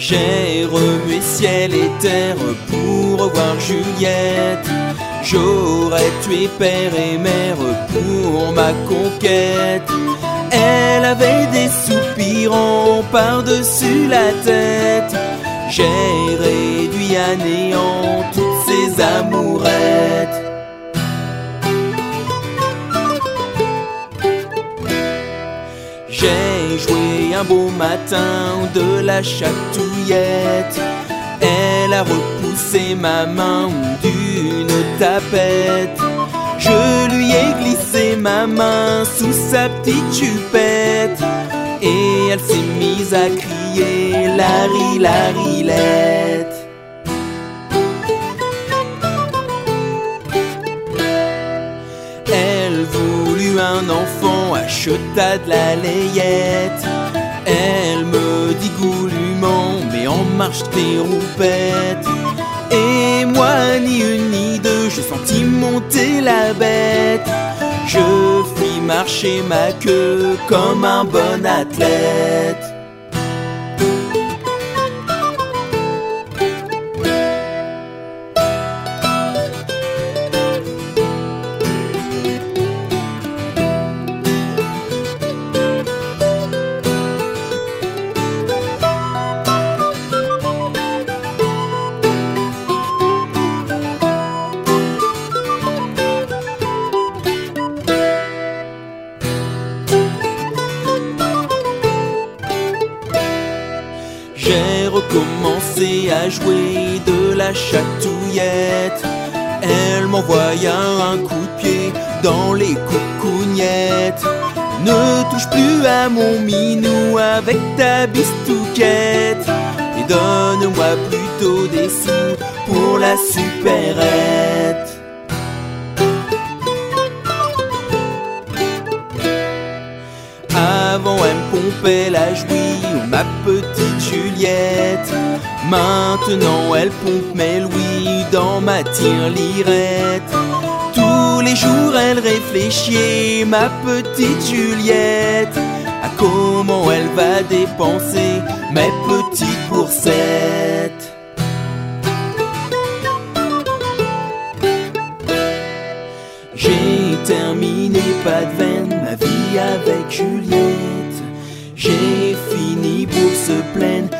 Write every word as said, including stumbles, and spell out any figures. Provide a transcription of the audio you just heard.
J'ai remué ciel et terre pour revoir Juliette. J'aurais tué père et mère pour ma conquête. Elle avait des soupirants par-dessus la tête. J'ai réduit à néant toutes ces amourettes. J'ai joué un beau matin de la chatouillette. Elle a repoussé ma main d'une tapette. Je lui ai glissé ma main sous sa petite jupette. Et elle s'est mise à crier Larry, Larilette. Elle voulut un enfant, acheta de la layette. Elle me dit goulûment, mais en marche tes roupettes. Et moi, ni une ni deux, j'ai senti monter la bête. Je fis marcher ma queue comme un bon athlète. J'ai recommencé à jouer de la chatouillette. Elle m'envoya un coup de pied dans les coucougnettes. Ne touche plus à mon minou avec ta bistouquette. Et donne-moi plutôt des sous pour la supérette. Avant elle me pompait la jouie, ma petite Juliette. Maintenant elle pompe mes louis dans ma tirelirette. Tous les jours elle réfléchit, ma petite Juliette, à comment elle va dépenser mes petites boursettes. J'ai terminé, pas de veine, ma vie avec Juliette. J'ai fini bourse pleine